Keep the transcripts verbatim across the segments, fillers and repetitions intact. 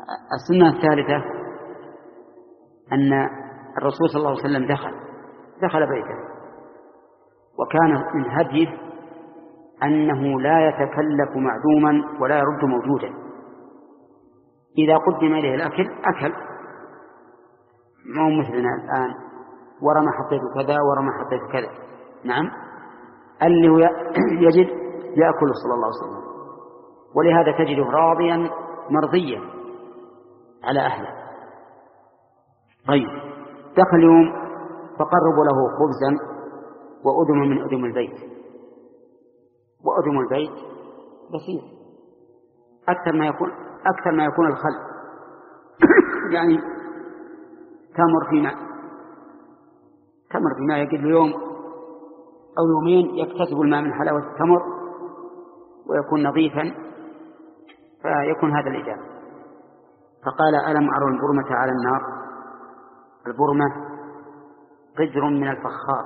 السنة الثالثة أن الرسول صلى الله عليه وسلم دخل دخل بيته، وكان من هديه أنه لا يتكلف معدوما ولا يرد موجودا. إذا قدم إليه الأكل أكل، ما هو مثلنا الآن ورا ما حطيت كذا ورا ما حطيت كذا. نعم، اللي يجد يأكل صلى الله عليه وسلم، ولهذا تجده راضيا مرضيا على أهله. طيب، دخل يوم فقربوا له خبزا وأدم من أدم البيت، وأدم البيت بسيط، أكثر ما يكون أكثر ما يكون الخل يعني تمر في ماء تمر في ماء يقل يوم أو يومين يكتسب الماء من حلاوة التمر ويكون نظيفا، فيكون هذا الإجابة. فقال: ألم أرى البرمة على النار؟ البرمة قدر من الفخار،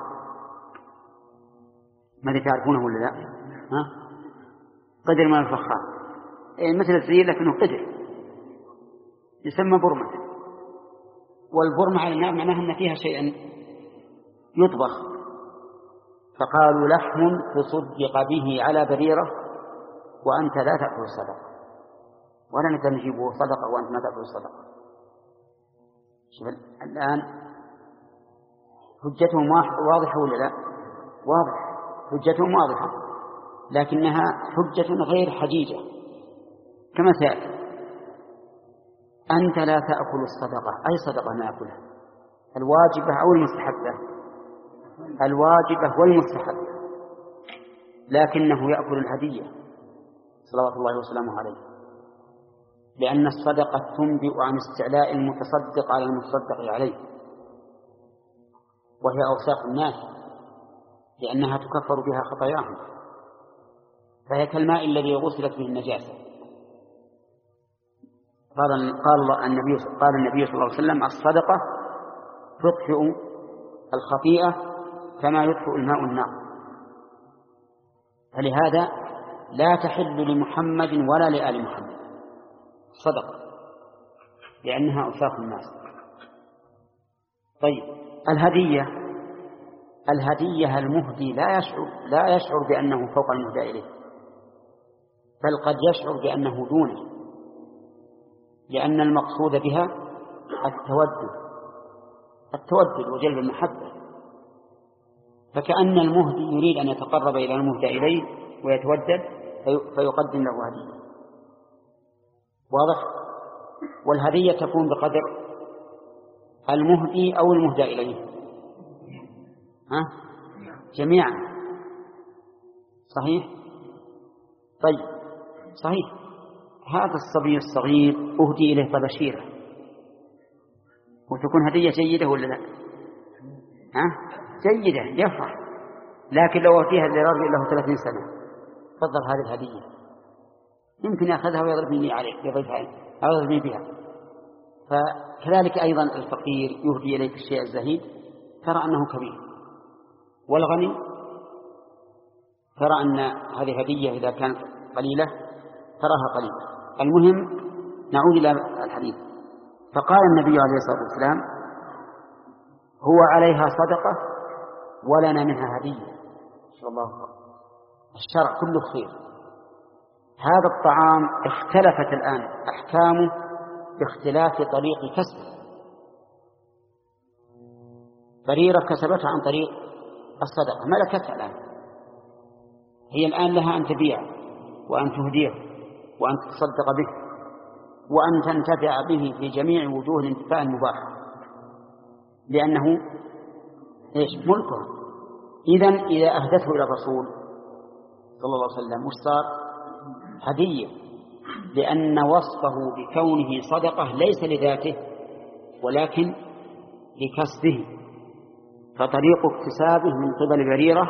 ماذا تعرفونه ولا لا؟ ها؟ قدر من الفخار، يعني مثل الزيل لكنه قدر، يسمى برمة. والبرمة على النار معناها أن فيها شيئا يطبخ. فقالوا: لحم تصدق به على بريرة وأنت لا تأكل الصدقة، ولا نقدر نجيبه صدقة وأنت ما تأكل الصدقة. شوف الآن حجتهم واضحة ولا لا؟ واضح، حجتهم واضحة، لكنها حجة غير حجيجة كما سيأتي. أنت لا تأكل الصدقة، أي صدقة نأكلها؟ الواجبة أو المستحبة؟ الواجبة والمستحبة، لكنه يأكل الهدية صلوات الله وسلامه عليه، لأن الصدقة تنبئ عن استعلاء المتصدق على المتصدق عليه، وهي أوساخ الناس، لأنها تكفر بها خطاياهم، فهي كالماء الذي غسلت به النجاسة. قال قال النبي قال النبي صلى الله عليه وسلم: الصدقة تطفئ الخطيئة كما يطفئ الماء النار. فلهذا لا تحل لمحمد ولا لآل محمد صدقة، لأنها أوساخ الناس. طيب، الهدية الهدية المهدي لا يشعر لا يشعر بأنه فوق المهدى إليه، بل قد يشعر بأنه دونه، لأن المقصود بها التودد التودد وجلب المحبة. فكأن المهدي يريد أن يتقرب إلى المهدى إليه ويتودد فيقدم له هدية. واضح؟ والهدية تكون بقدر المهدي أو المهدى إليه، ها؟ جميعا. صحيح؟ طيب، صحيح. هذا الصبي الصغير أهدي إليه طباشيرة، وتكون هدية جيدة ولا لا؟ ها؟ جيدة، يفرح. لكن لو أهديها لرجل له ثلاثين سنة فضل هذه الهدية، يمكن يأخذها ويضربني عليه يضربها أو يضربني بها. فكذلك أيضا الفقير يهدي إليك الشيء الزهيد ترى أنه كبير، والغني ترى أن هذه هدية إذا كانت قليلة تراها قليلة. المهم نعود إلى الحديث. فقال النبي عليه الصلاة والسلام: هو عليها صدقة ولنا منها هدية. شاء الله، الشرع كله خير. هذا الطعام اختلفت الآن أحكامه باختلاف طريق كسبه. بريرة كسبتها عن طريق الصدقة، ملكتها الآن، هي الآن لها أن تبيع وأن تهديه وأن تتصدق به وأن تنتفع به في جميع وجوه الانتفاع المباح، لأنه إيش؟ ملكها. إذن إذا أهدته إلى الرسول صلى الله عليه وسلم صار هدية، لأن وصفه بكونه صدقة ليس لذاته ولكن لكسبه، فطريق اكتسابه من قبل بريرة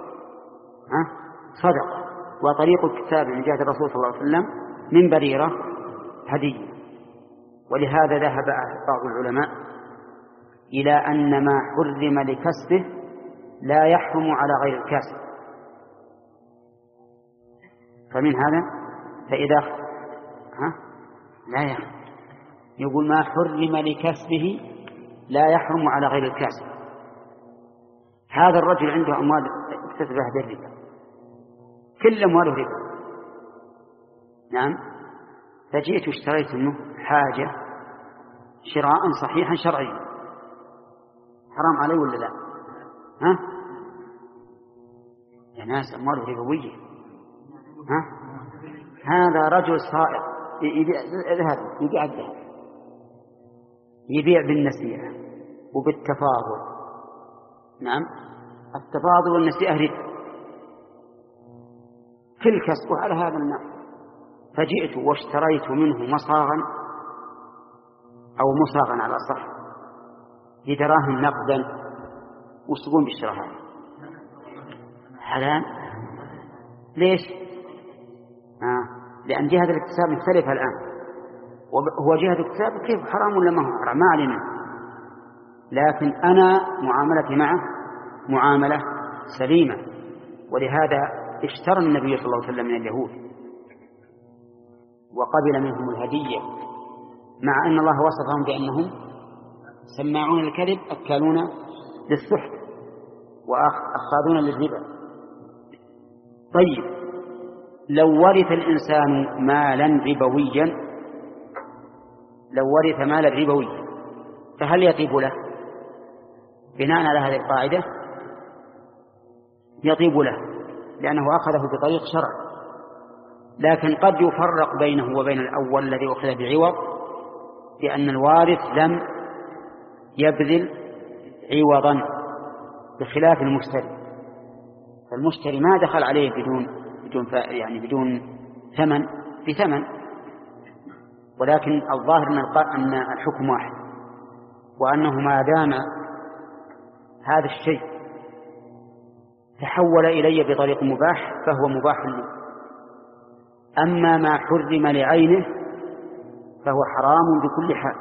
صدقة، وطريق اكتسابه من جهة الرسول صلى الله عليه وسلم من بريرة هدية. ولهذا ذهب بعض العلماء إلى أن ما حرم لكسبه لا يحرم على غير الكاسب. فمن هذا فإذا ها لا يحرم يقول ما حرم لكسبه لا يحرم على غير الكاسب. هذا الرجل عنده أموال اكتسبها بالربا، كل أمواله ربا. نعم. فجئت واشتريت منه حاجة شراء صحيحا شرعيا، حرام علي ولا لا؟ ها؟ يا ناس أمواله ربوية. ها؟ هذا رجل صائر يبيع ذهب، يبيع الذهب، يبيع بالنسيئة وبالتفاضل. نعم، التفاضل والنسيئة ربا، كل كسبه على هذا النحو. فجئت واشتريت منه مصاغا أو مصاغا على صح بدراهم نقدا. وش تقول بالشراء هذا؟ حلال. ليش؟ آه. لأن جهة الاكتساب مختلفة الآن، وهو جهة الاكتساب كيف حرام ولا ما هو حرام ما علينا، لكن أنا معاملتي معه معاملة سليمة. ولهذا اشترى النبي صلى الله عليه وسلم من اليهود وقبل منهم الهدية، مع أن الله وصفهم بأنهم سماعون الكذب أكالون للسحت وأخاذون للربا. طيب، لو ورث الإنسان مالا ربويا، لو ورث مالا ربويا فهل يطيب له؟ بناء على هذه القاعدة يطيب له، لأنه أخذه بطريق شرع. لكن قد يفرق بينه وبين الأول الذي أخذ بعوض، لأن الوارث لم يبذل عوضا بخلاف المشتري. فالمشتري ما دخل عليه بدون بدون يعني بدون ثمن بثمن، ولكن الظاهر أن الحكم واحد، وأنه ما دام هذا الشيء تحول إلي بطريق مباح فهو مباح لي. أما ما حرم لعينه فهو حرام بكل حال،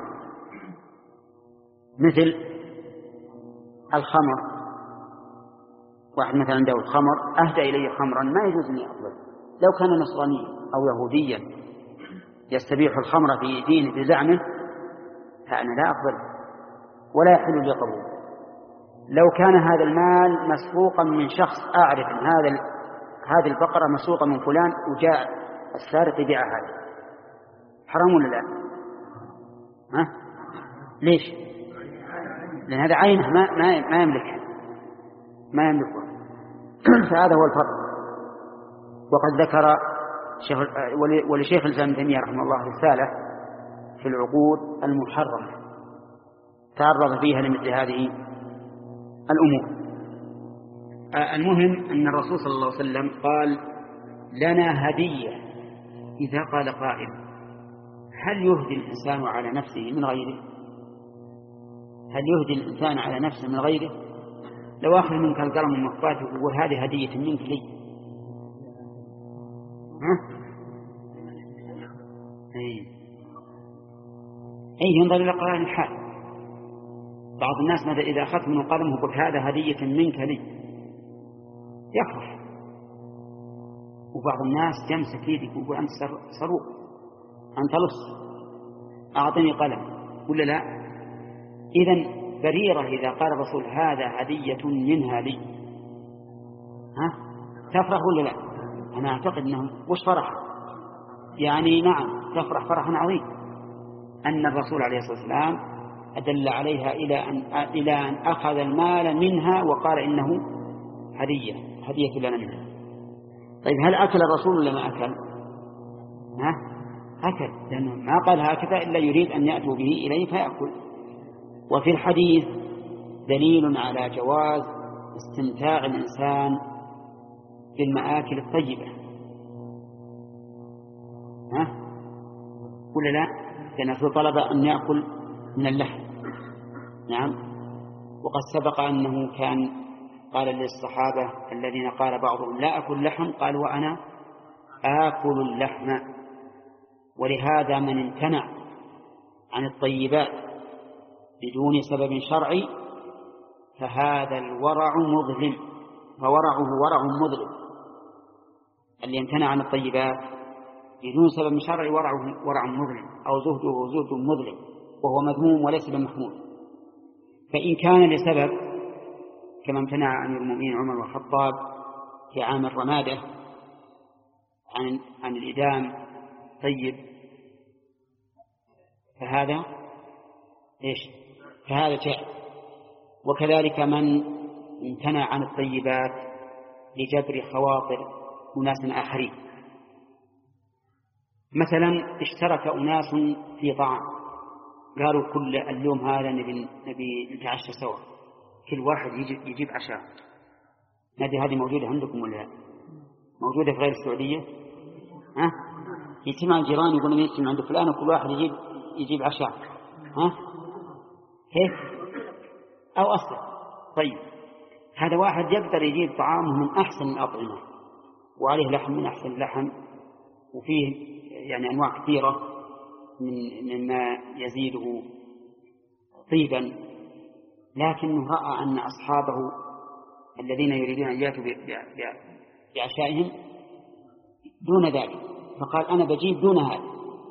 مثل الخمر. واحد مثلا عنده الخمر، أهدى إلي خمرا، ما يجوز أن يقبل. لو كان نصرانيا أو يهوديا يستبيح الخمر في دينه بزعمه فأنا لا أقبل ولا يحل لي قبول. لو كان هذا المال مسروقا من شخص أعرف أن هذا هذه البقرة مسروقة من فلان وجاء السارق يبيعها، هذا حرام ولا لا؟ ها؟ ليش؟ لأن هذا عينه ما ما ما يملكها ما يملكها فهذا هو الفرق. وقد ذكر شيخ ولشيخ الإسلام ابن تيمية رحمه الله رسالة في العقود المحرمة تعرض فيها لمثل هذه الأمور. المهم أن الرسول صلى الله عليه وسلم قال لنا هدية. إذا قال قائل هل يهدي الإنسان على نفسه من غيره؟ هل يهدي الإنسان على نفسه من غيره؟ لو أخذ منك القلم المخبات ويقول هذه هدية منك لي، ها؟ أي أي ينظر إلى قرار الحال. بعض الناس ماذا إذا أخذت منه قلم وقلت هذا هدية منك لي يفرح، وبعض الناس يمسك يدك ويقول أنت صاروخ، أنت لص، أعطني قلم ولا لا؟ إذن بريرة إذا قال الرسول هذا هدية منها لي، ها تفرح ولا لا؟ أنا أعتقد أنه وش فرح يعني؟ نعم تفرح فرحا عظيم أن الرسول عليه الصلاة والسلام أدل عليها إلى أن إلى أن أخذ المال منها وقال إنه هدية هدية لنا منها. طيب هل أكل الرسول ولا ما أكل؟ ها أكل، لأنه ما قال هكذا إلا يريد أن يأتوا به إليه فيأكل. وفي الحديث دليل على جواز استمتاع الإنسان بالمآكل الطيبة، ها ولا لا؟ لأنه طلب أن يأكل من اللحم. نعم. وقد سبق أنه كان قال للصحابة الذين قال بعضهم لا أكل لحم قال وأنا آكل اللحم. ولهذا من امتنع عن الطيبات بدون سبب شرعي فهذا الورع مظلم، فورعه ورع مظلم. اللي يمتنع عن الطيبات بدون سبب شرعي ورع ورع مظلم أو زهده زهد مظلم وهو مذموم وليس بمحمود. فإن كان لسبب كما امتنع أمير المؤمنين عمر بن الخطاب في عام الرمادة عن عن الإدام طيب فهذا إيش؟ فهذا جائز. وكذلك من امتنع عن الطيبات لجبر خواطر أناس آخرين. مثلا اشترك أناس في طعام قالوا كل اليوم هذا نبي نبي نتعشى سوا، كل واحد يجيب, يجيب عشاء. هذه هذه موجودة عندكم ولا موجودة في غير السعودية؟ ها؟ يجتمع الجيران يقولون يجتمع عند فلان وكل واحد يجيب يجيب عشاء. ها؟ هيك أو أصلا. طيب هذا واحد يقدر يجيب طعامه من أحسن الأطعمة وعليه لحم من أحسن اللحم وفيه يعني أنواع كثيرة من مما يزيده طيبا، لكنه رأى أن أصحابه الذين يريدون أن يأتوا بعشائهم دون ذلك فقال أنا بجيب دون هذا.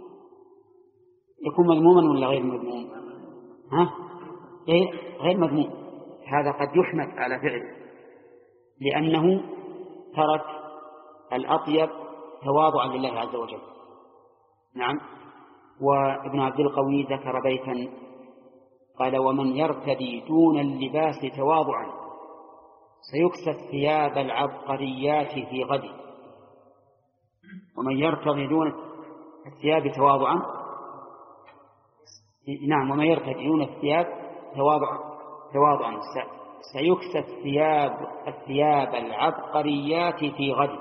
يكون مذموما ولا غير مذموم؟ ها؟ غير مذموم. هذا قد يحمد على فعله لأنه ترك الأطيب تواضعا لله عز وجل. نعم. وابن عبد القوي ذكر بيتا قال ومن يرتدي دون اللباس تواضعا سيكسى ثياب العبقريات في غد. ومن يرتدي دون الثياب تواضعا نعم ومن يرتدي دون الثياب تواضعا تواضعا سيكسى الثياب الثياب العبقريات في غد.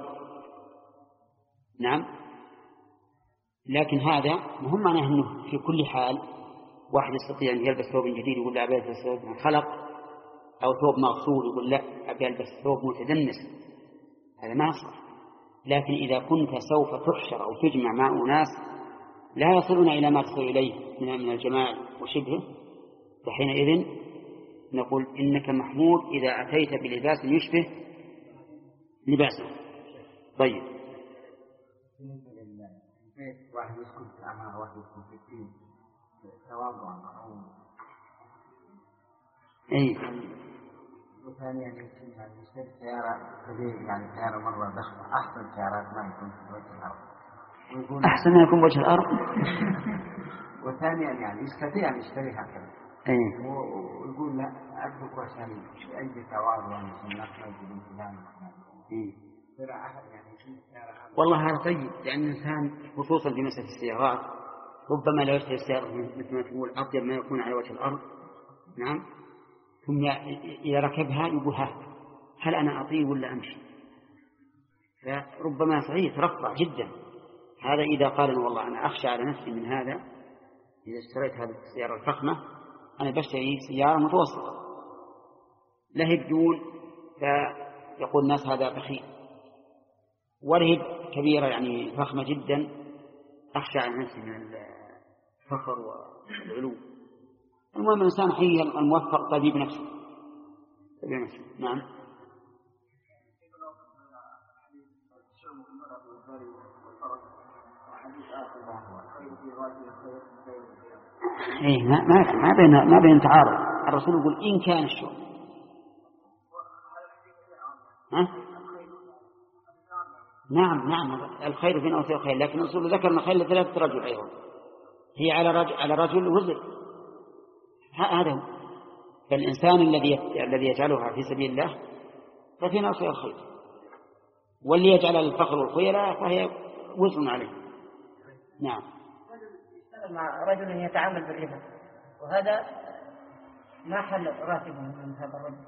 نعم. لكن هذا مهم معناه أنه في كل حال واحد يستطيع أن يلبس ثوب جديد يقول لا أبي ألبس ثوب من خلق، أو ثوب مغسول يقول لا أبي ألبس ثوب متدنس، هذا ما يصلح. لكن إذا كنت سوف تحشر أو تجمع مع أناس لا يصلون إلى ما تصل إليه من الجمال وشبهه فحينئذ نقول إنك محمود إذا أتيت بلباس يشبه لباسه. طيب واحد يسكت في عمار واحد يسكت في الدين تواضعا أو أي. وثانيا يمكن أن يشتري سيارة كبيرة يعني سيارة مرة ضخمة أحسن سيارات ما يكون في وجه الأرض ويقول أحسن ما يكون وجه الأرض. وثانيا يعني يستطيع أن يشتري هكذا أي. ويقول لا أدرك عشان أي تواضع عشان نحن في فلان والله هذا طيب. لأن الإنسان خصوصا في مسألة السيارات ربما لا يشتري السيارة مثل ما تقول أطيب ما يكون على وجه الأرض. نعم. ثم إذا ركبها يقول ها هل أنا أطيب ولا أمشي؟ فربما صحيح ترفع جدا. هذا إذا قال والله أنا أخشى على نفسي من هذا إذا اشتريت هذه السيارة الفخمة أنا بشتري سيارة متوسطة لا هي بدون فيقول الناس هذا بخيل، ورهب كبيرة يعني فخمة جدا أخشى على نفسي من الفخر والعلو. المهم الإنسان حي الموفق طبيب نفسه طبيب نفسه. نعم. إيه ما ما ما بين ما بين تعارض. الرسول يقول إن كان الشغل ها؟ نعم نعم الخير في نفسه الخير، لكن الرسول ذكر أن خير ثلاثة رجل أيضا هي على رجل على رجل وزر. هذا هو. فالإنسان الذي الذي يجعلها في سبيل الله ففي نفسه الخير، واللي يجعل الفخر والخيلاء فهي وزر عليه. نعم. مع رجل يتعامل بالربا وهذا ما حل راتبه من هذا الرجل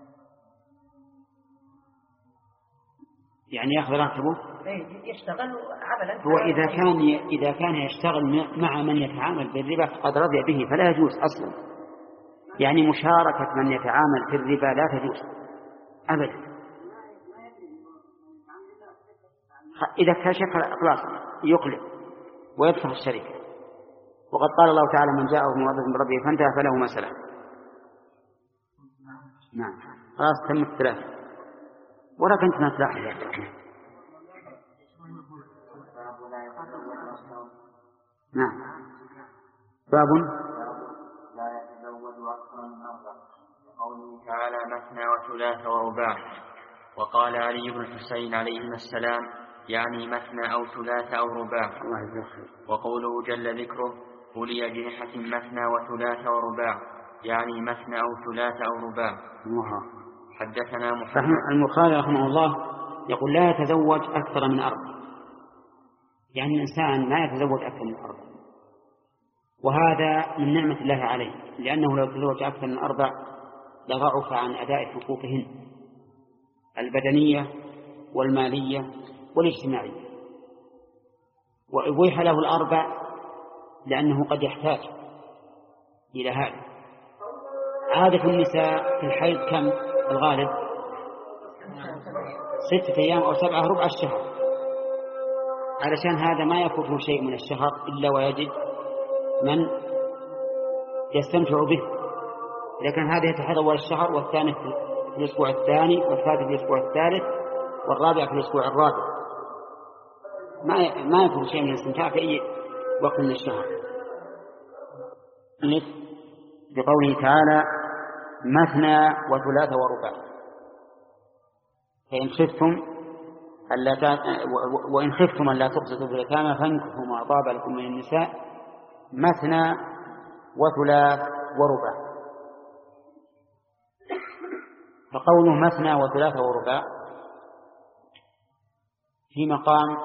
يعني يأخذ راتبه يشتغل عملا. هو إذا كان إذا كان يشتغل مع من يتعامل بالربا فقد رضي به فلا يجوز أصلا. يعني مشاركة من يتعامل في الربا لا تجوز أبدا. إذا كشف خلاص يقلب ويدفع الشركة. وقد قال الله تعالى من جاءه موعظة من ربه فانتهى فله ما سلف. نعم خلاص تم الثلاثة ولا كنت ما تلاحظ. نعم. باب لا يتزوج أكثر من أربع، وقوله تعالى مثنى وثلاث ورباع. وقال علي بن الحسين عليهما السلام يعني مثنى أو ثلاث أو رباع. وقوله جل ذكره أولي أجنحة مثنى وثلاث ورباع يعني مثنى أو ثلاث أو رباع. حدثنا محمد. البخاري رحمه الله يقول لا يتزوج أكثر من أربع، يعني الإنسان ما يتزوج أكثر من أربع، وهذا من نعمة الله عليه، لأنه لو تزوج أكثر من أربع لضعف عن أداء حقوقهن البدنية والمالية والاجتماعية. وأبيح له الأربع لأنه قد يحتاج إلى هذا. عادة النساء في الحيض كم الغالب؟ ستة أيام أو سبعة ربع الشهر، علشان هذا ما يفوته شيء من الشهر إلا ويجد من يستمتع به. إذا كان هذا يتحضر أول الشهر والثاني في الأسبوع الثاني والثالث في الأسبوع الثالث والرابع في الأسبوع الرابع، ما ما يفوت شيء من الاستمتاع في أي وقت من الشهر. بقوله تعالى مثنى وثلاث ورباع. فإن خفتم ألا وإن خفتم ألا تقسطوا في اليتامى فانكحوا ما طاب لكم من النساء مثنى وثلاث ورباع. فقوله مثنى وثلاث ورباع في مقام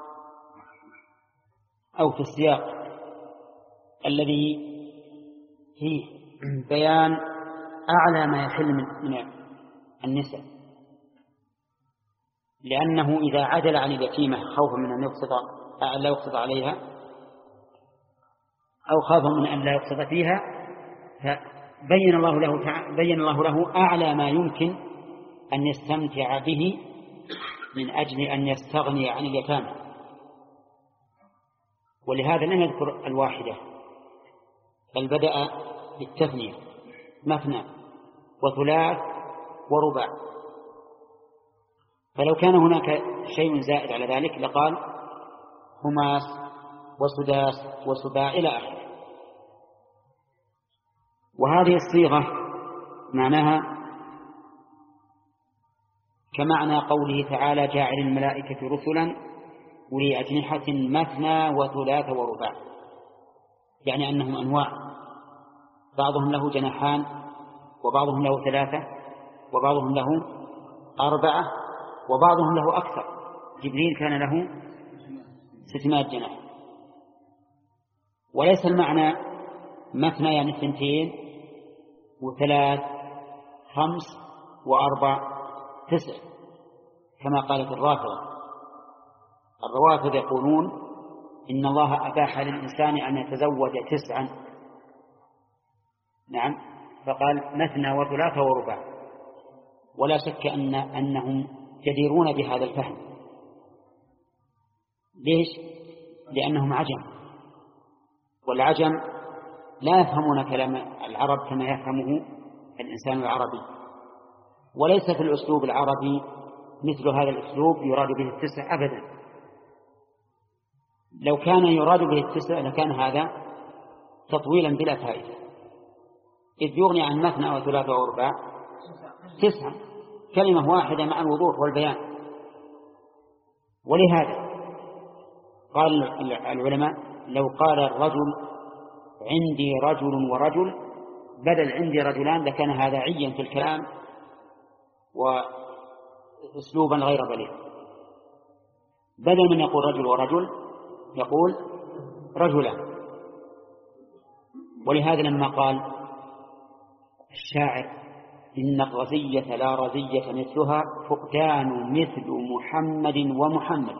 أو في السياق الذي فيه بيان أعلى ما يحل من النساء، لأنه إذا عدل عن اليتيمة خوفا من أن يقسط أن لا يقسط عليها أو خوفا من أن لا يقسط فيها، فبين الله له بين الله له أعلى ما يمكن أن يستمتع به من أجل أن يستغني عن اليتامى. ولهذا لم يذكر الواحدة بل بدأ بالتثنية مثنى وثلاث ورباع. فلو كان هناك شيء زائد على ذلك لقال خماس وسداس وسباع إلى آخره. وهذه الصيغة معناها كمعنى قوله تعالى جاعل الملائكة رسلا أولي أجنحة مثنى وثلاث ورباع، يعني أنهم أنواع، بعضهم له جناحان وبعضهم له ثلاثة وبعضهم له أربعة وبعضهم له أكثر. جبريل كان له ستمائة جناح. وليس المعنى مثنى يعني اثنتين وثلاث خمس وأربع تسع كما قالت الرافضة. الروافض يقولون إن الله أباح للإنسان أن يتزوج تسعا، نعم، فقال مثنى وثلاث ورباع. ولا شك أن أنهم جديرون بهذا الفهم. ليش؟ لأنهم عجم، والعجم لا يفهمون كلام العرب كما يفهمه الإنسان العربي، وليس في الأسلوب العربي مثل هذا الأسلوب يراد به التسع أبدا. لو كان يراد به التسع لكان هذا تطويلا بلا فائدة، إذ يغني عن مثنى وثلاث ورباع تسعة، كلمة واحدة مع الوضوح والبيان. ولهذا قال العلماء لو قال الرجل عندي رجل ورجل بدل عندي رجلان لكان هذا عيا في الكلام وأسلوبا غير بليغ. بدل من يقول رجل ورجل يقول رجلا. ولهذا لما قال الشاعر إن الرزية لا رزية مثلها فقدان مثل محمد ومحمد،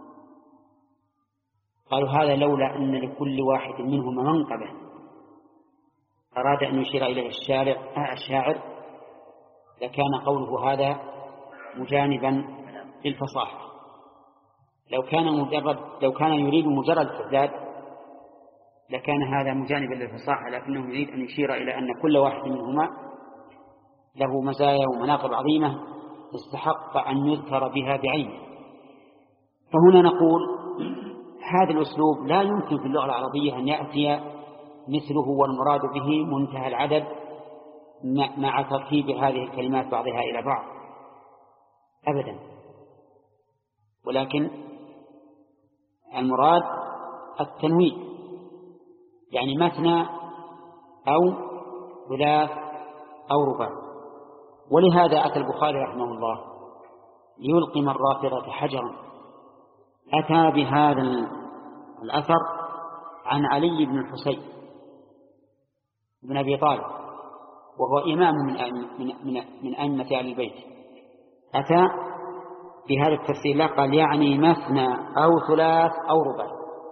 قالوا هذا لولا أن لكل واحد منهما منقبة. أراد أن يشير إليه الشارع الشاعر لكان قوله هذا مجانبا للفصاحة. لو كان مجرد لو كان يريد مجرد إعداد لكان هذا مجانبا للفصاحة، لكنه يريد أن يشير إلى أن كل واحد منهما له مزايا ومناقب عظيمة استحق أن يذكر بها بعينه. فهنا نقول هذا الأسلوب لا يمكن في اللغة العربية أن يأتي مثله والمراد به منتهى العدد مع ترتيب هذه الكلمات بعضها إلى بعض أبدا، ولكن المراد التنويع، يعني مثنى أو ثلاث أو رباع. ولهذا أتى البخاري رحمه الله ليلقي من رافضة حجرا، أتى بهذا الأثر عن علي بن الحسين بن أبي طالب، وهو إمام من من من أئمة أهل البيت، أتى بهذا التفسير لا قال يعني مثنى أو ثلاث أو رباع،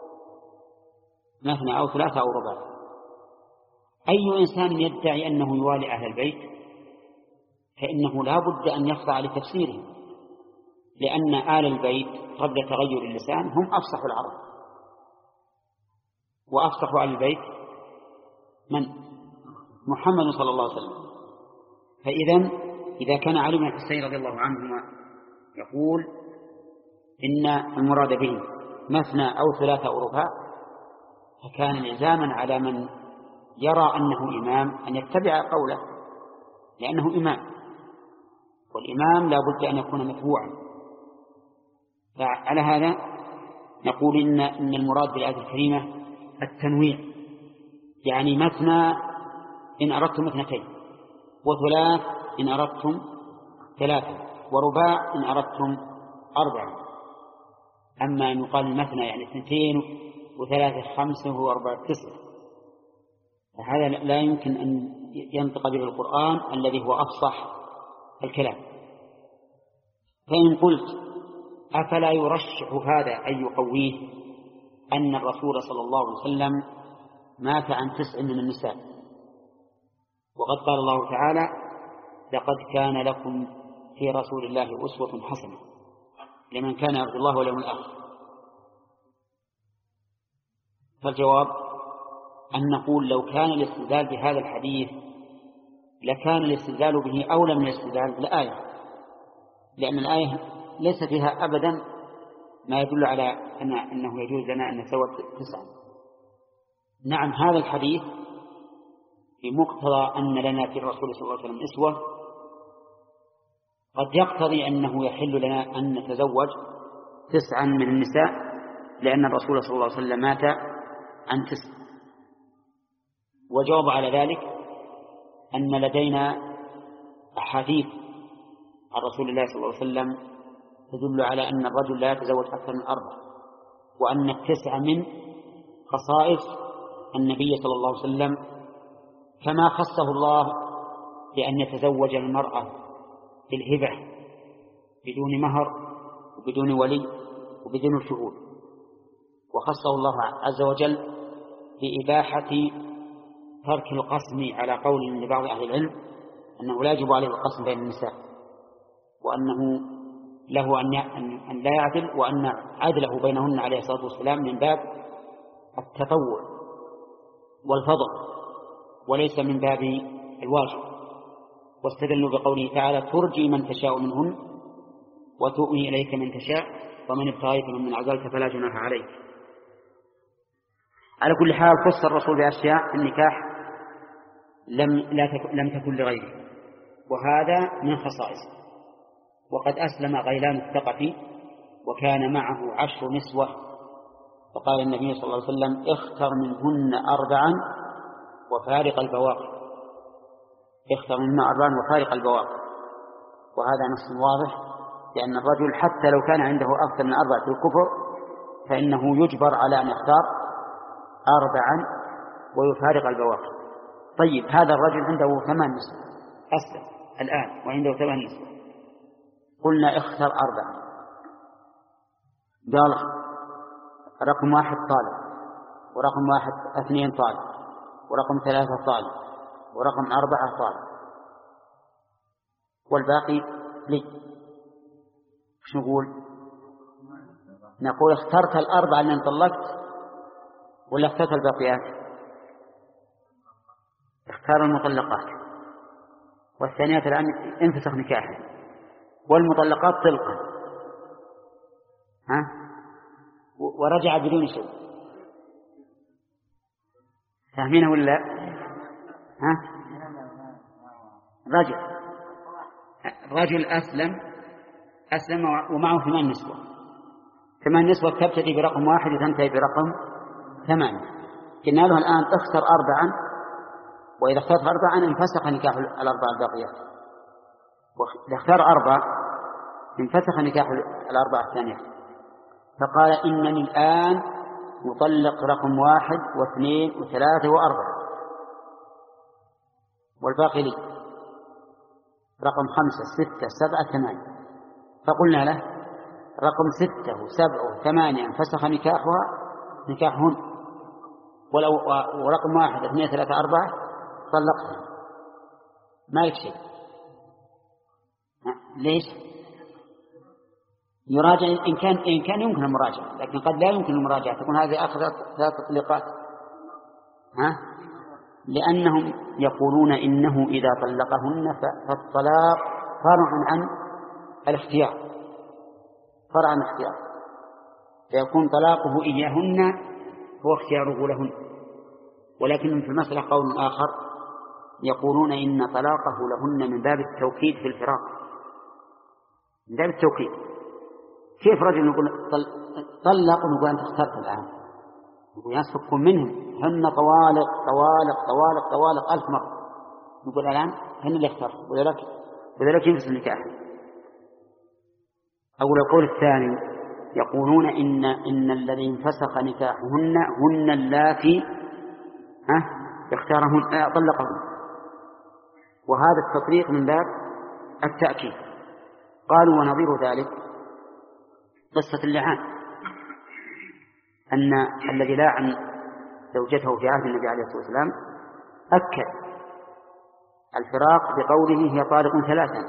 مثنى أو ثلاث أو رباع. أي إنسان يدعي أنه يوالي أهل البيت فإنه لا بد أن يخضع لتفسيره، لأن آل البيت قبل تغير اللسان هم أفصح العرب، وأفصح آل البيت من؟ محمد صلى الله عليه وسلم. فإذا إذا كان علي بن الحسين رضي الله عنهما يقول إن المراد به مثنى أو ثلاثة أو رباع، فكان لزاما على من يرى أنه إمام أن يتبع قوله، لأنه إمام، والإمام لا بد أن يكون متبوعا. فعلى هذا نقول إن, إن المراد بالآية الكريمة التنويع، يعني مثنى إن أردتم اثنتين، وثلاث إن أردتم ثلاثة، ورباع إن أردتم أربعة. أما أن يقال مثنى يعني اثنتين وثلاثة خمسة وأربعة تسعة، فهذا لا يمكن أن ينطق به القرآن الذي هو أفصح الكلام. فإن قلت أفلا يرشح هذا أن يقويه أن الرسول صلى الله عليه وسلم مات عن تسع من النساء، وقد قال الله تعالى لقد كان لكم في رسول الله أسوة حسنة لمن كان يرجو الله واليوم الآخر. فالجواب أن نقول لو كان الاستدلال بهذا الحديث لكان الاستدلال به أولى من الاستدلال بالآية، لأن الآية ليس فيها أبدا ما يدل على أن أنه يجوز لنا أن نتزوج تسعا. نعم هذا الحديث بمقتضى أن لنا في الرسول صلى الله عليه وسلم أسوة قد يقتضي أنه يحل لنا أن نتزوج تسعا من النساء، لأن الرسول صلى الله عليه وسلم مات عن تسع. وجواب على ذلك أن لدينا أحاديث عن رسول الله صلى الله عليه وسلم تدل على أن الرجل لا يتزوج أكثر من أربع، وأن التسع من خصائص النبي صلى الله عليه وسلم، كما خصه الله بأن يتزوج المرأة بالهبة بدون مهر وبدون ولي وبدون شهود، وخصه الله عز وجل بإباحة ترك القسم على قول لبعض أهل العلم أنه لا يجب عليه القسم بين النساء، وأنه له أن لا يعدل، وأن عدله بينهن عليه الصلاة والسلام من باب التطوع والفضل وليس من باب الواجب. واستدلوا بقوله تعالى ترجي من تشاء منهن وتؤوي إليك من تشاء ومن ابتغيت من عزلت فلا جناح عليك. على كل حال خص الرسول بأشياء النكاح لم, لا تك... لم تكن لغيره، وهذا من خصائصه. وقد أسلم غيلان الثقفي وكان معه عشر نسوة، فقال النبي صلى الله عليه وسلم اختر منهن أربعا وفارق البواقي، اختر منهن أربعا وفارق البواقي. وهذا نص واضح، لأن الرجل حتى لو كان عنده أكثر من أربعة في الكفر فإنه يجبر على أن يختار أربعا ويفارق البواقي. طيب هذا الرجل عنده ثمان نسوة أسلم الآن وعنده ثمان نسوة، قلنا اختر أربعا، قال رقم واحد طالب، ورقم واحد اثنين طالب، ورقم ثلاثة طالب، ورقم أربعة طالب، والباقي لي. ايش نقول؟ نقول اخترت الأربعة اللي انطلقت ولا اخترت الباقيات؟ اختار المطلقات، والثانيات الآن انفسخ نكاحه، والمطلقات طلقا، ها؟ ورجع بدون شيء. فاهمينه ولا ها؟ رجل رجل أسلم أسلم ومعه ثمان نسوة. ثمان نسوة تبتدي برقم واحد وتنتهي برقم ثمانية. قلنا له الآن اختر أربعا، وإذا اخترت أربعا انفسخ نكاح الأربع الباقيات، وإذا اختار أربع انفسخ نكاح الأربع الثانية. فقال إنني الآن مطلق رقم واحد واثنين وثلاثة وأربعة، والباقي لي رقم خمسة ستة سبعة ثمانية. فقلنا له رقم ستة وسبعة وثمانية انفسخ نكاحها نكاحهن، ولو ورقم واحد اثنين ثلاثة أربعة طلقتها ما لك شيء. ليش؟ يراجع إن كان إن كان يمكن المراجعة، لكن قد لا يمكن المراجعة، تكون هذه آخر ثلاث تطليقات. ها؟ لأنهم يقولون إنه إذا طلقهن فالطلاق فرع عن الاختيار، فرع عن الاختيار، فيكون طلاقه إياهن هو اختياره لهن. ولكن في المسألة قول آخر يقولون إن طلاقه لهن من باب التوكيد في الفراق، من باب التوكيد. كيف رجل يقول طلق ونقول أنت اخترت الآن، نقول يصفق منهم هن طوالق طوالق طوالق طوالق ألف مرة، نقول الآن هن اللي اخترت وذلك وذلك ينفس النكاح. أو القول الثاني يقولون إن إن الذي انفسخ نكاحهن هن اللاتي ها اختارهن طلقهن، وهذا التطبيق من باب التأكيد. قالوا ونظير ذلك قصة اللعان، أن الذي لاعن زوجته في عهد النبي عليه الصلاة والسلام أكد الفراق بقوله هي طالق ثلاثا،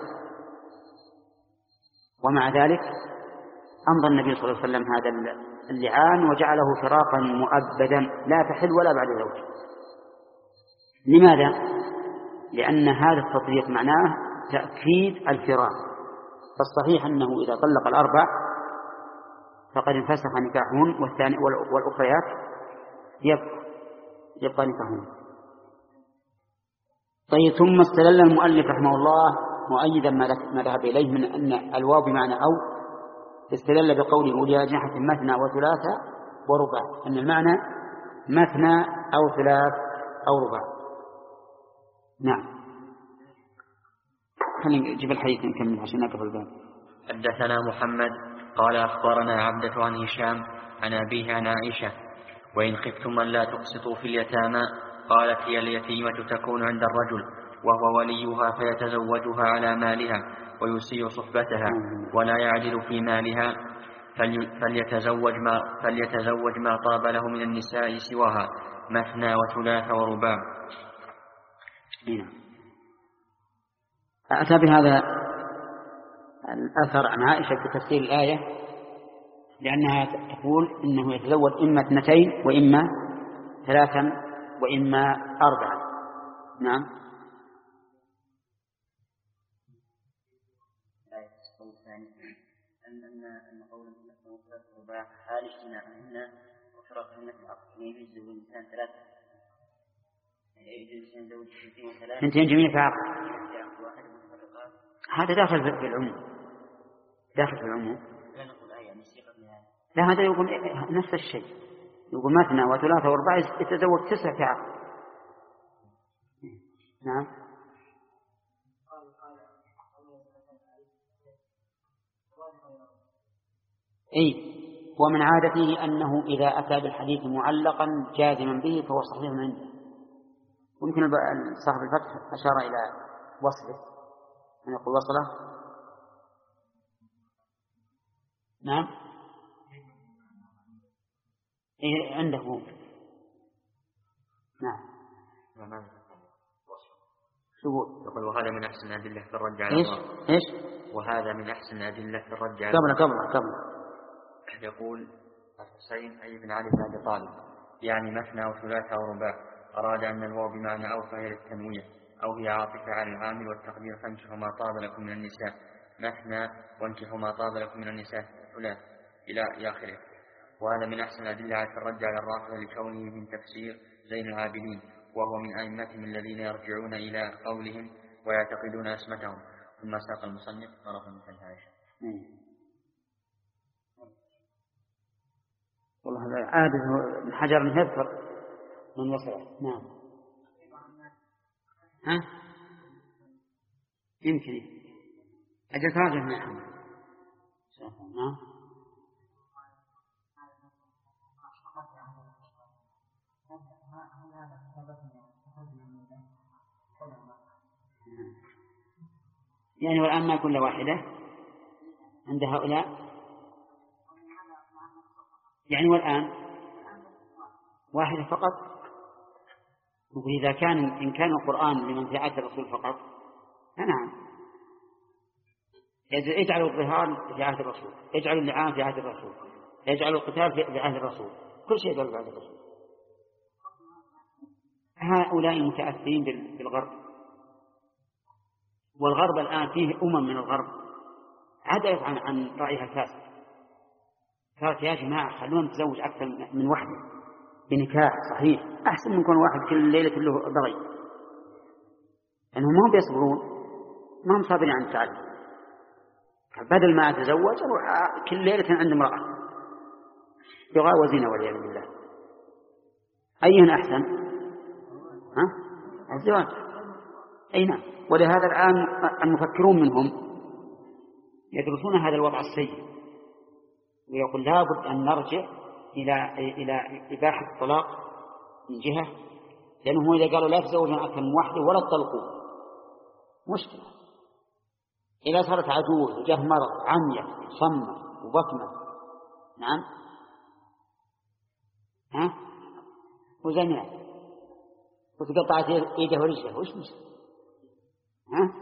ومع ذلك أمضى النبي صلى الله عليه وسلم هذا اللعان وجعله فراقا مؤبدا لا تحل ولا بعد زوج. لماذا؟ لأن هذا التطبيق معناه تأكيد الفراق. فالصحيح أنه إذا طلق الأربع فقد انفسخ نكاحهن، والثاني والأخريات يبقى, يبقى نكاحهن. طيب، ثم استدل المؤلف رحمه الله مؤيدا ما ذهب إليه من أن الواو بمعنى أو، استدل بقوله أولي أجنحة مثنى وثلاثة ورباع، أن المعنى مثنى أو ثلاث أو رباع. نعم، خلينا نجيب الحديث نكمل عشان نقف الباب. حدثنا محمد قال أخبرنا عبدة عن هشام عن أبيه عن عائشة وإن خفتم أن لا تقسطوا في اليتامى قالت هي اليتيمة تكون عند الرجل وهو وليها فيتزوجها على مالها ويسيء صحبتها ولا يعدل في مالها فليتزوج ما, فليتزوج ما طاب له من النساء سواها مثنى وثلاث ورباع. أتى بهذا الأثر عن عائشة في تفسير الآية، لأنها تقول إنه يتزوج إما اثنتين وإما ثلاثا وإما أربعا. نعم. أن قول الرباع حال اجتماعهن وفرقهن في العقد يجوز زوج الإنسان ثلاثة، يجوز الإنسان زوج اثنتين وثلاثة اثنتين جميع في عقد، هذا داخل في العموم، داخل في العموم. لا نقول آية موسيقى من هذا، لا، هذا يقول نفس الشيء، يقول مثنى وثلاثة وأربعة يتزوج تسعة في عقد. نعم. أي، ومن عادته أنه إذا أتى بالحديث معلقا جازما به فهو صحيح عنده. ويمكن صاحب الفتح أشار إلى وصله، أن يقول وصله. نعم. إيه عنده. نعم. شو يقول وهذا من أحسن الأدلة في الرد على إيش الله. إيش وهذا من أحسن الأدلة في الرد على قبل قبل قبل يقول الحسين أي بن علي بن أبي طالب يعني مثنى وثلاثة ورباع، أراد أن الواو بمعنى أو فهي للتنوية أو هي عاطفة على العامل والتقدير فانكحوا ما طاب لكم من النساء مثنى وانكحوا ما طاب لكم من النساء ثلاث إلى آخره. وهذا من أحسن الأدلة على الرد على الرافضة لكونه من تفسير زين العابدين، وهو من أئمتهم الذين يرجعون إلى قولهم ويعتقدون اسمتهم. ثم ساق المصنف طرفا من العائشة. والله هذا عادة من حجر يذكر من وصله. نعم. ها؟ يمكن أجل تراجع من أحمد. نعم. يعني والآن ما كل واحدة عند هؤلاء، يعني والآن واحدة فقط. وإذا كان إن كان القرآن لمنفعة الرسول فقط فنعم، يجعل الظهار في عهد الرسول، يجعل اللعان في عهد الرسول، يجعل القتال في عهد الرسول، كل شيء في عهد الرسول. هؤلاء المتأثرين بالغرب، والغرب الآن فيه أمم من الغرب عدلت عن عن رأيها الفاسد، قالت يا جماعة خلونا نتزوج أكثر من واحدة بنكاح صحيح، أحسن من يكون واحد كل ليلة له بغي، لأنهم ما هم بيصبرون، ما هم صابرين عن التعلم. بدل ما أتزوج كل ليلة عند امرأة يغاوزين والعياذ بالله. أيهن أحسن؟ ها؟ الزواج. أي نعم. ولهذا الآن المفكرون منهم يدرسون هذا الوضع السيء، ويقول لابد أن نرجع إلى إلى إباحة الطلاق من جهة، لأنه إذا قالوا لا تزوجون أكثر من واحدة ولا تطلقوا مشكلة. إذا صارت عجوز وجاه مرض عمية صمة وبطمة، نعم، ها، وزنية وتقطعت إيده ورجله، وش مشكلة؟ ها؟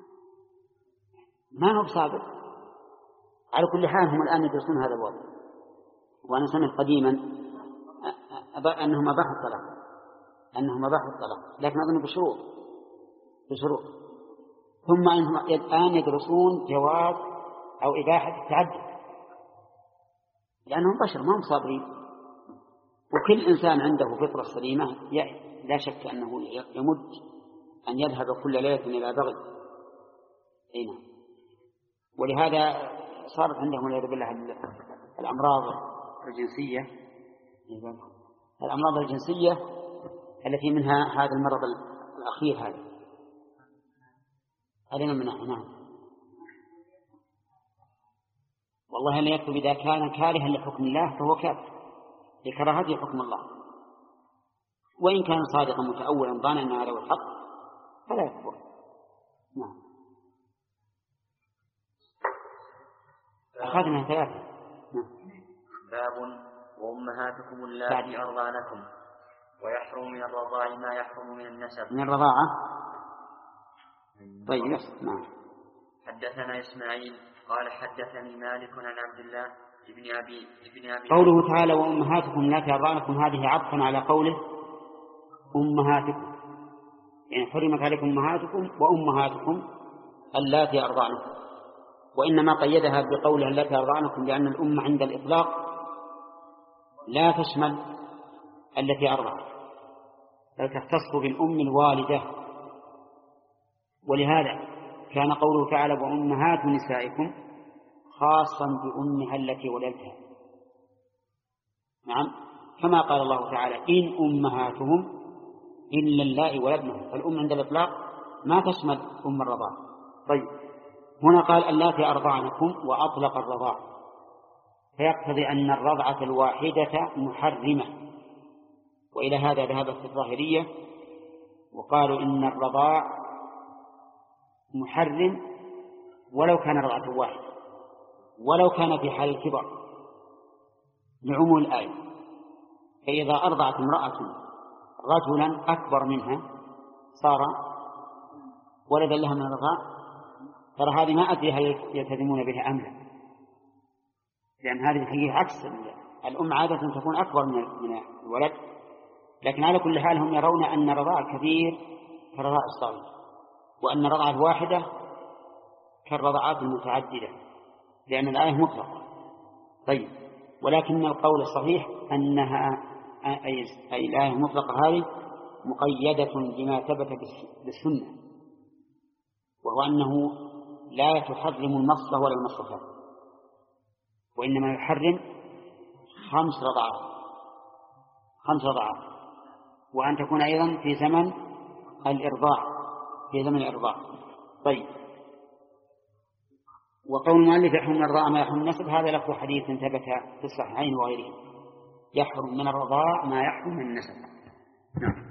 ما هو بصابر. على كل حال هم الآن يدرسون هذا الوضع. وأنا سمعت قديما أنهم أباحوا الطلاق، أنهم أباحوا الطلاق، لكن أظن بشروط بشروط ثم أنهم الآن يدرسون جواز أو إباحة التعدد، لأنهم بشر ما هم صابرين، وكل إنسان عنده فطرة سليمة لا شك أنه يمد أن يذهب كل ليلة إلى بغي. هنا ولهذا صارت عندهم والعياذ بالله الأمراض الجنسية، الأمراض الجنسية التي منها هذا المرض الأخير هذا هذا من نعم. والله لا يكتب إذا كان كارها لحكم الله فهو كافر لكراهته حكم الله، وإن كان صادقا متأولا ظانا أن هذا هو الحق فلا يكفر. نعم. أخذنا ثلاثة. نعم. باب وأمهاتكم اللاتي أرضعنكم ويحرم من الرضاع ما يحرم من النسب. من الرضاعة. طيب. نعم. حدثنا إسماعيل قال حدثني مالك عن عبد الله ابن أبي ابن أبي قوله تعالى وأمهاتكم اللاتي أرضعنكم هذه عطفا على قوله أمهاتكم، يعني حرمت عليكم أمهاتكم وأمهاتكم اللاتي أرضعنكم، وإنما قيدها بقولها اللاتي أرضعنكم لأن الأم عند الإطلاق لا تشمل التي أرضعت، بل تختص بالأم الوالدة. ولهذا كان قوله تعالى وأمهات نسائكم خاصا بأمها التي ولدتها. نعم، كما قال الله تعالى إن أمهاتهم إلا اللائي ولدنهم، فالأم عند الإطلاق ما تشمل أم الرضاع. طيب، هنا قال اللاتي أرضعنكم وأطلق الرضاع، فيقتضي أن الرضعة الواحدة محرمة، وإلى هذا ذهبت الظاهرية وقالوا إن الرضاع محرم ولو كان رضعة واحدة، ولو كان في حال الكبر لعموم الآية. فإذا أرضعت امرأة رجلا أكبر منها صار ولدا لها من الرضاع، ترى هذه ما أدري هل يلتزمون بها أم لا، لأن هذه الحقيقة عكس الأم عادة تكون أكبر من الولد، لكن على كل حال هم يرون أن رضاع الكبير كرضاع الصغير، وأن الرضعة الواحدة كالرضعات المتعددة، لأن الآية مطلقة. طيب، ولكن القول الصحيح أنها أي الآية المطلقة هذه مقيدة بما ثبت بالسنة، وهو أنه لا تحرم المصة ولا المصفتان، وإنما يحرم خمس رضعات خمس رضعات وأن تكون أيضا في زمن الإرضاع في زمن الإرضاع. طيب، وقول المؤلف يحرم من الرضاع ما يحرم النسب، هذا له حديث ثبت في الصحيحين وغيره، يحرم من الرضاع ما يحرم من النسب. نعم.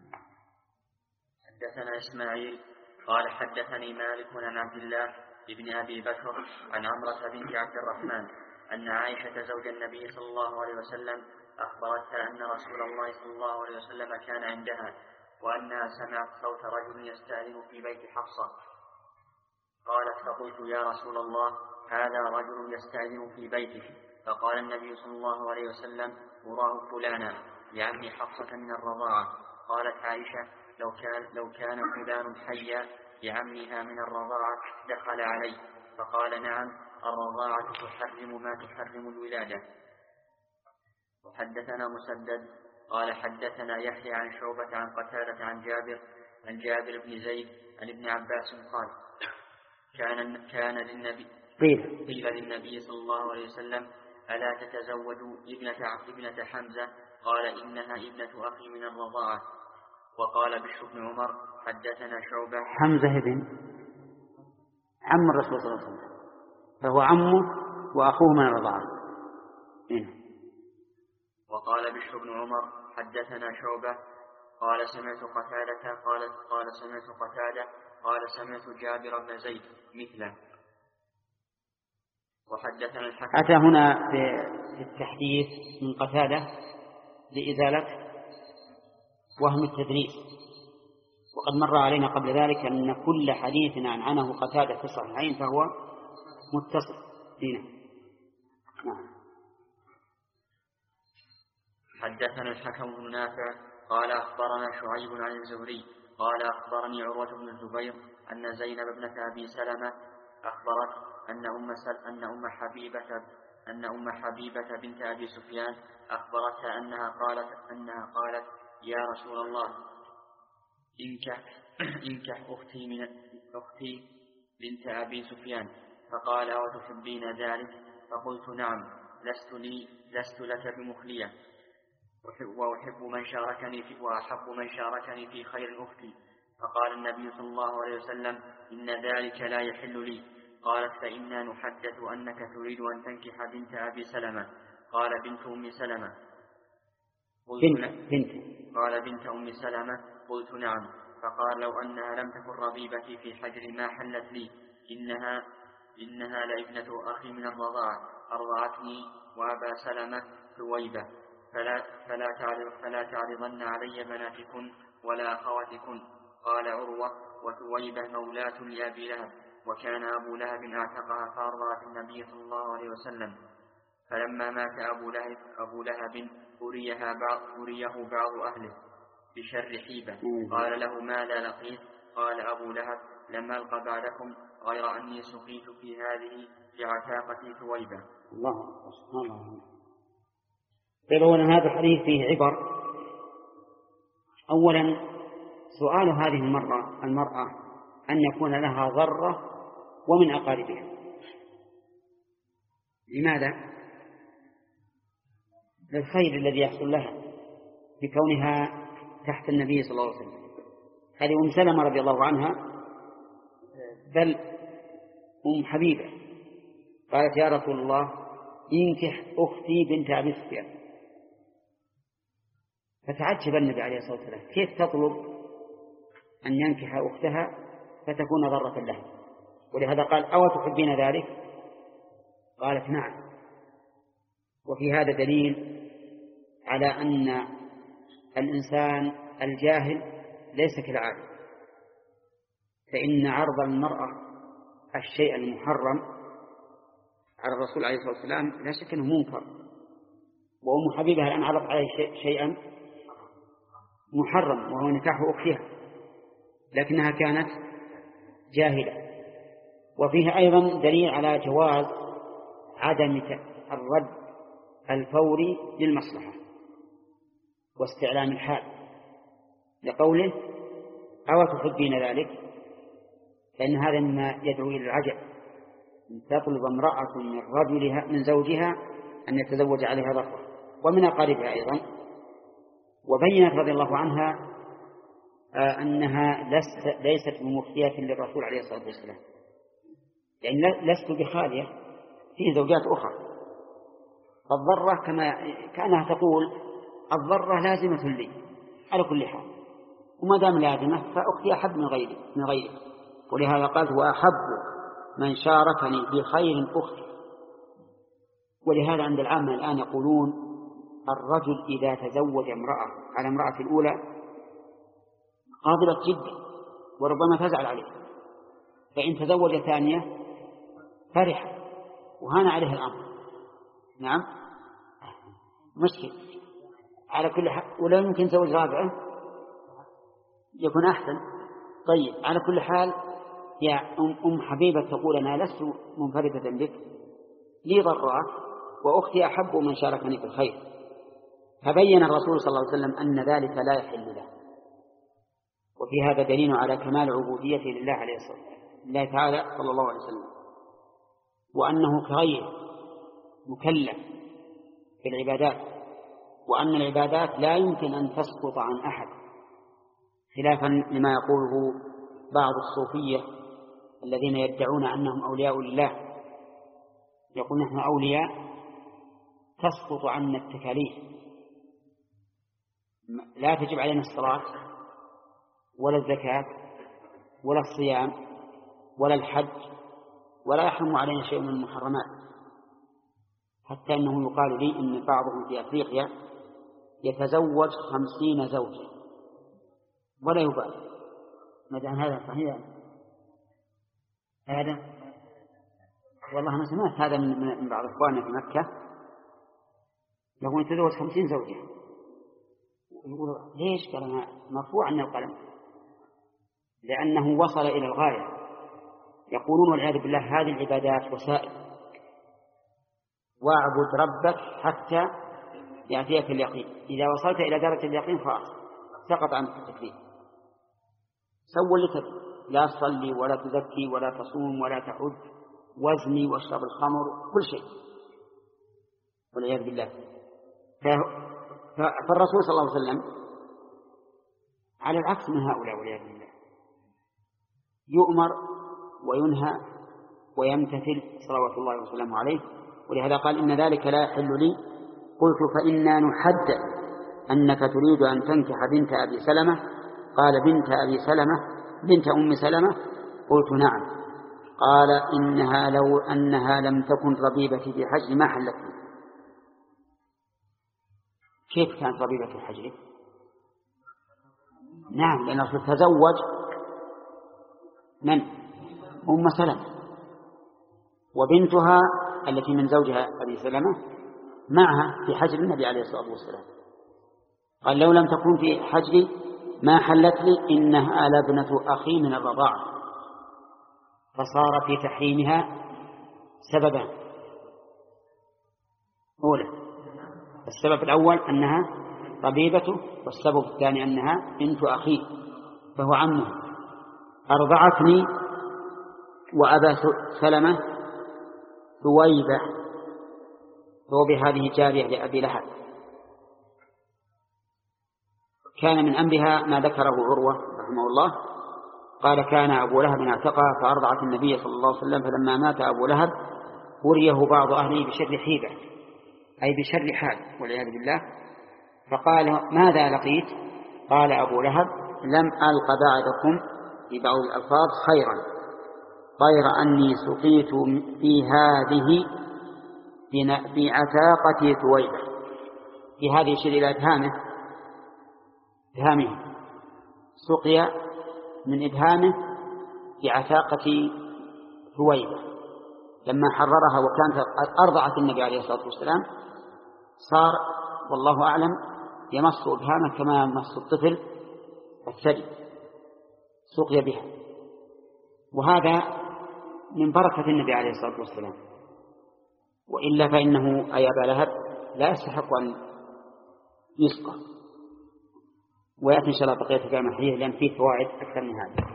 حدثنا إسماعيل قال حدثني مالك عن عبد الله بن أبي بكر عن عمرة بنت عبد الرحمن أن عائشة زوج النبي صلى الله عليه وسلم أخبرتها أن رسول الله صلى الله عليه وسلم كان عندها وأنها سمعت صوت رجل يستأذن في بيت حفصة. قالت فقلت يا رسول الله هذا رجل يستأذن في بيته، فقال النبي صلى الله عليه وسلم أراه فلانا يعني حفصة من الرضاعة. قالت عائشة لو كان, لو كان فلان حيا لعمها من الرضاعة دخل عليه، فقال نعم الرضاعة تحرم ما تحرم الولادة. وحدثنا مسدد قال حدثنا يحيى عن شعبة عن قتادة عن جابر عن جابر بن زيد عن ابن عباس قال كان كان للنبي قيل قيل للنبي صلى الله عليه وسلم ألا تتزوج ابنة ابنة حمزة؟ قال إنها ابنة أخي من الرضاعة. وقال بشر بن عمر حدثنا شعبة حمزة بن عم الرسول صلى الله عليه وسلم، فهو عمه وأخوه من الرضاعة. وقال بشر بن عمر حدثنا شعبة قال سمعت قتادة قال قال سمعت قتادة قال سمعت جابر بن زيد مثله. وحدثنا الحكم. أتى هنا في التحديث من قتادة لإزالة وهم التدريس، وقد مر علينا قبل ذلك أن كل حديث عن عنه قتادة في الصحيحين فهو متصل دينا. نعم. حدثنا الحكم بن نافع قال أخبرنا شعيب عن الزهري قال أخبرني عروة بن الزبير أن زينب ابنة أبي سلمة أخبرت أن أم أن أم حبيبة أن أم حبيبة بنت أبي سفيان أخبرتها أنها قالت أنها قالت يا رسول الله إنكح إنكح أختي من أختي بنت أبي سفيان. فقال أوتحبين ذلك؟ فقلت نعم لست لي لست لك بمخلية وأحب من شاركني في وأحب من شاركني في خير أختي. فقال النبي صلى الله عليه وسلم إن ذلك لا يحل لي. قالت فإنا نحدث أنك تريد أن تنكح بنت أبي سلمة. قال بنت أم سلمة. بنت بنت قال بنت أم سلمة. قلت نعم. فقال لو أنها لم تكن ربيبتي في حجر ما حلت لي، إنها إنها لابنة أخي من الرضاعة أرضعتني وأبا سلمة ثويبة، فلا فلا تعرض فلا تعرضن علي بناتكن ولا أخواتكن. قال عروة وثويبة مولاة لأبي لهب، وكان أبو لهب اعتقها فأرضعت النبي صلى الله عليه وسلم. فلما مات أبو لهب أبو لهب أريها بعض أريه بعض أهله بشر حيبة. قال له ماذا لقيت؟ قال أبو لهب لم ألق بعدكم غير أني سقيت في هذه بعتاقة ثويبة. الله سبحان الله. يقولون هذا الحديث فيه عبر. أولا سؤال هذه المرأة المرأة أن يكون لها ضرة ومن أقاربها. لماذا؟ للخير الذي يحصل لها بكونها تحت النبي صلى الله عليه وسلم. هذه أم سلمة رضي الله عنها، بل أم حبيبة قالت يا رسول الله إنكح أختي بنت أبي سفيان. فتعجب النبي عليه الصلاة والسلام كيف تطلب أن ينكح أختها فتكون ضرة لها، ولهذا قال أو تحبين ذلك؟ قالت نعم. وفي هذا دليل على أن الإنسان الجاهل ليس كالعالم، فإن عرض المرأة الشيء المحرم على الرسول عليه الصلاة والسلام لا شك أنه منكر. وأم حبيبة الآن عرض عليه شيئا محرم وهو نكاح أختها، لكنها كانت جاهلة. وفيه أيضا دليل على جواز عدم الرد الفوري للمصلحة واستعلام الحال، لقوله أو تحبين ذلك، فإن هذا مما يدعو إلى العجب، أن تطلب امرأة من رجلها من زوجها أن يتزوج عليها ذكر ومن أقاربها أيضا. وبينت رضي الله عنها أنها ليست بمفتية للرسول عليه الصلاة والسلام، يعني لست بخالية، فيه زوجات أخرى. الضرة كما كانها تقول الضرة لازمة لي على كل حال، وما دام لازمة فأختي أحب من غيري من غيري ولهذا قالت وأحب من شاركني في خير أختي. ولهذا عند العامة الآن يقولون الرجل إذا تزوج امرأة على امرأة الأولى غاضبت جدا وربما تزعل عليه، فإن تزوج ثانية فرح وهان عليه الأمر. نعم مشكل على كل حال، ولا يمكن تزوج رابعة يكون أحسن. طيب على كل حال يا أم حبيبة تقول أنا لست منفردة بك، لي ضرات وأختي أحب من شاركني في الخير. فبين الرسول صلى الله عليه وسلم أن ذلك لا يحل له، وفي هذا دليل على كمال عبوديته لله عليه الصلاة والسلام الله تعالى صلى الله عليه وسلم، وأنه كغيره مكلف في العبادات، وأن العبادات لا يمكن أن تسقط عن أحد، خلافا لما يقوله بعض الصوفية الذين يدعون أنهم أولياء لله، يقول نحن أولياء تسقط عنا التكاليف، لا تجب علينا الصلاة ولا الزكاة ولا الصيام ولا الحج، ولا يحرم علينا شيء من المحرمات، حتى أنه يقال لي إن بعضهم في أفريقيا يتزوج خمسين زوجة ولا يبالي. ماذا هذا صحيح؟ هذا والله أنا سمعت هذا من بعض إخواننا في مكة، يقول يتزوج خمسين زوجة، يقول ليش؟ قال مرفوع عنه القلم، لأنه وصل إلى الغاية. يقولون والعياذ بالله هذه العبادات وسائل، واعبد ربك حتى يأتيك اليقين، إذا وصلت إلى درجة اليقين خلاص سقط عنك التكليف. سوى لك لا تصلي ولا تزكي ولا تصوم ولا تحج، وزني واشرب الخمر، كل شيء والعياذ بالله. فالرسول صلى الله عليه وسلم على العكس من هؤلاء والعياذ بالله، يؤمر وينهى ويمتثل صلوات الله وسلامه عليه. ولهذا قال إن ذلك لا يحل لي. قلت فإنا نحدث أنك تريد أن تنكح بنت أبي سلمة. قال بنت أبي سلمة بنت أم سلمة؟ قلت نعم. قال إنها لو أنها لم تكن ربيبتي في حجر ما حلت لي. كيف كانت ربيبة في حجره؟ نعم لأنه تتزوج من؟ أم سلمة، وبنتها التي من زوجها أبي سلمة معها في حجر النبي عليه الصلاة والسلام. قال لو لم تكن في حجري ما حلت لي، إنها لابنة أخي من الرضاعة. فصار في تحريمها سببان. أولا السبب الأول أنها ربيبته، والسبب الثاني أنها بنت أخيه فهو عمه. أرضعتني وأبا سلمة ثويبة، هو بهذه جارية لأبي لهب. كان من أمرها ما ذكره عروة رحمه الله، قال كان أبو لهب اعتقها فأرضعت النبي صلى الله عليه وسلم، فلما مات أبو لهب وريه بعض أهله بشر حيبة، أي بشر حال والعياذ بالله. فقال ماذا لقيت؟ قال أبو لهب لم ألق بعدكم في بعض الألفاظ خيرا غير أني سقيت في هذه في عتاقة ثويبة. في هذه يشير إلى إبهامه إبهامه سقي من إبهامه في عتاقة ثويبة لما حررها وكانت أرضعت النبي عليه الصلاة والسلام، صار والله أعلم يمص إبهامه كما يمص الطفل الثدي، سقي بها. وهذا من بركة النبي عليه الصلاة والسلام، وإلا فإنه أي أبا لهب لا يستحق أن يسقى. ويأتي إن شاء الله بقية كلام الحديث لأن فيه فوائد أكثر من هذا.